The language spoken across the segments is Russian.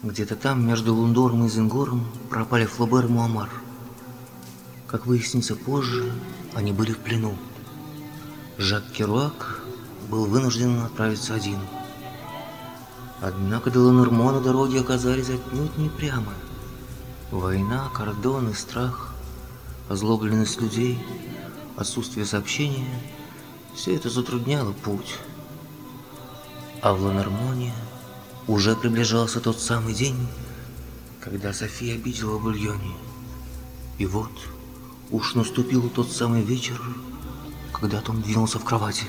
Где-то там, между Лундором и Зингором, пропали Флобер и Муамар. Как выяснится позже, они были в плену. Жак Керуак был вынужден отправиться один. Однако до Ланермо на дороге оказались отнюдь не прямо. Война, кордон и страх, озлобленность людей, отсутствие сообщения – все это затрудняло путь. А в Ланермоне уже приближался тот самый день, когда София обидела Бульони. И вот уж наступил тот самый вечер, когда Том двинулся в кровати.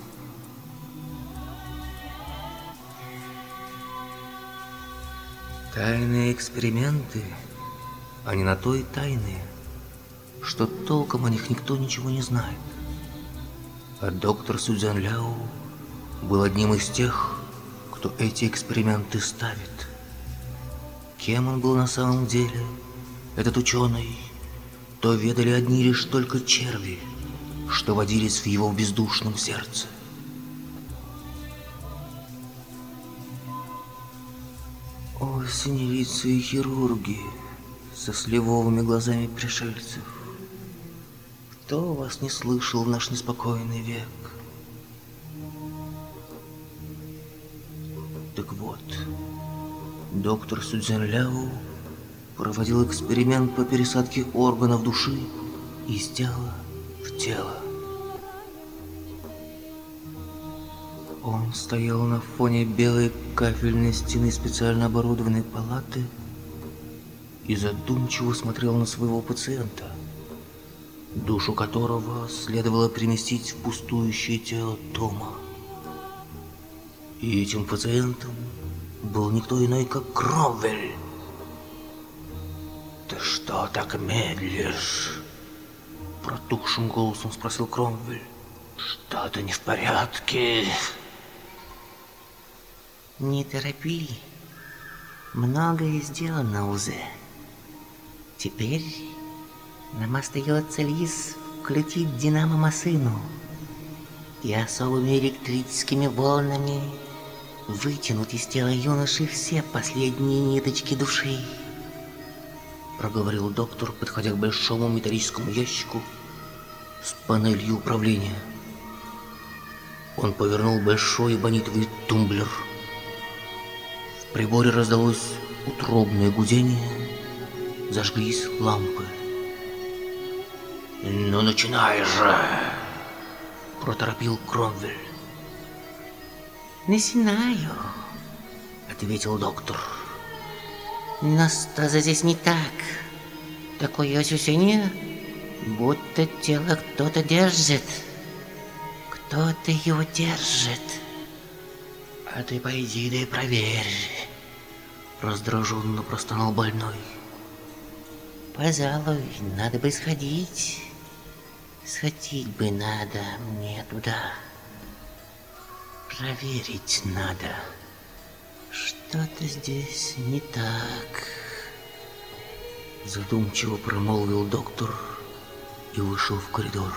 Тайные эксперименты, они на то и тайные, что толком о них никто ничего не знает. А доктор Сюцзян Ляо был одним из тех, кто эти эксперименты ставит. Кем он был на самом деле, этот ученый, то ведали одни лишь только черви, что водились в его бездушном сердце. О, синелицые хирурги со сливовыми глазами пришельцев, кто вас не слышал в наш неспокойный век? Так вот, доктор Сюцзян Ляо проводил эксперимент по пересадке органов души из тела в тело. Он стоял на фоне белой кафельной стены специально оборудованной палаты и задумчиво смотрел на своего пациента, душу которого следовало переместить в пустующее тело Тома. И этим пациентом был никто иной, как Кромвель. «Ты что так медлишь?» — протухшим голосом спросил Кромвель. «Что-то не в порядке?» «Не торопи. Многое сделано уже. Теперь нам остается лишь включить динамо-машину и особыми электрическими волнами вытянуть из тела юноши все последние ниточки души», — проговорил доктор, подходя к большому металлическому ящику с панелью управления. Он повернул большой эбонитовый тумблер. В приборе раздалось утробное гудение, зажглись лампы. «Ну, начинай же!» — проторопил Кромвель. «Начинаю», — ответил доктор. «Но что-то здесь не так. Такое ощущение, будто тело кто-то держит. Кто-то его держит. А ты пойди да и проверь», — раздраженно простонал больной. «Пожалуй, надо бы сходить. Сходить бы надо мне туда. Проверить надо. Что-то здесь не так», — задумчиво промолвил доктор и вышел в коридор.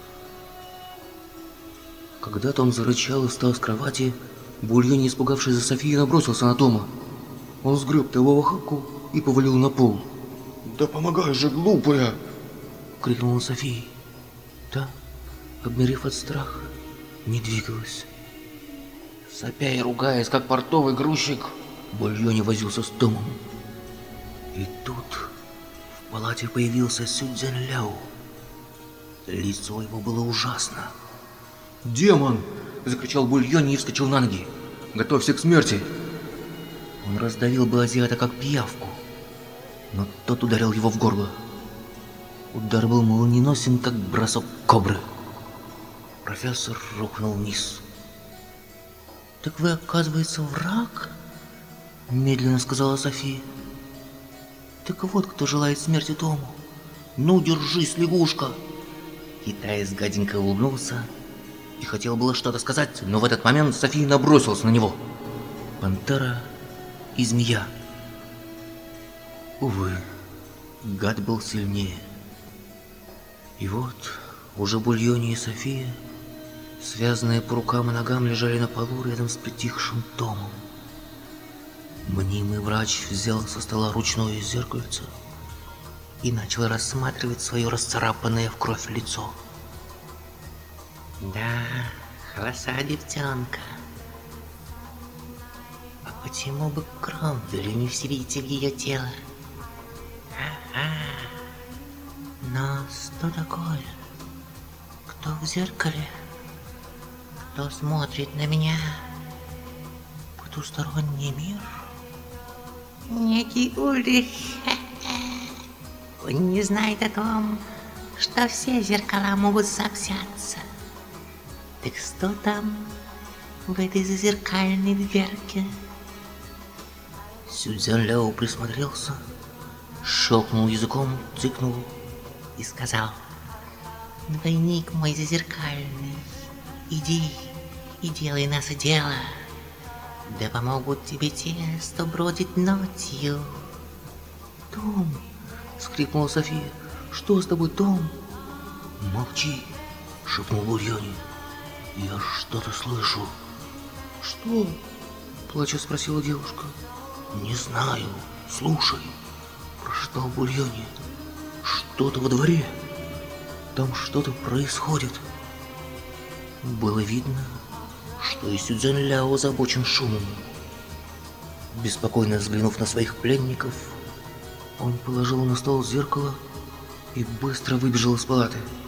Когда-то он зарычал и встал с кровати, Бульони, испугавшись за Софию, набросился на Тома. Он сгреб того в охапку и повалил на пол. «Да помогай же, глупая!» — крикнула София. Та, обмерев от страха, не двигалась. Сопя и ругаясь, как портовый грузчик, Бульони возился с Томом. И тут в палате появился Сюцзян Ляо. Лицо его было ужасно. «Демон!» — закричал Бульони и вскочил на ноги. «Готовься к смерти!» Он раздавил бы азиата как пиявку, но тот ударил его в горло. Удар был молниеносен, как бросок кобры. Профессор рухнул вниз. «Так вы, оказывается, враг?» — медленно сказала София. «Так вот, кто желает смерти Тому. Ну, держись, лягушка!» Китаец гаденько улыбнулся и хотел было что-то сказать, но в этот момент София набросилась на него. Пантера и змея. Увы, гад был сильнее. И вот уже Бульони и София, связанные по рукам и ногам, лежали на полу рядом с притихшим Томом. Мнимый врач взял со стола ручное зеркальце и начал рассматривать свое расцарапанное в кровь лицо. Да, хороша девчонка. А почему бы Кромвелю не вселиться в ее тело? Но что такое? Кто в зеркале? Кто смотрит на меня? Потусторонний мир? Некий Ульрих. Он не знает о том, что все зеркала могут сообщаться. Так что там в этой зазеркальной дверке? Сюцзян Ляо присмотрелся, щелкнул языком, цыкнул И сказал: двойник мой зазеркальный, иди и делай наше дело. Да помогут тебе те, что бродит ночью. «Том!» — скрикнула София. «Что с тобой, Том?» «Молчи!» — шепнул Ульяне. «Я что-то слышу». «Что?» — плача спросила девушка. «Не знаю. Слушай!» — прошептал Ульяне. «Что-то во дворе. Там что-то происходит». Было видно, что и Сюцзян Ляо озабочен шумом. Беспокойно взглянув на своих пленников, он положил на стол зеркало и быстро выбежал из палаты.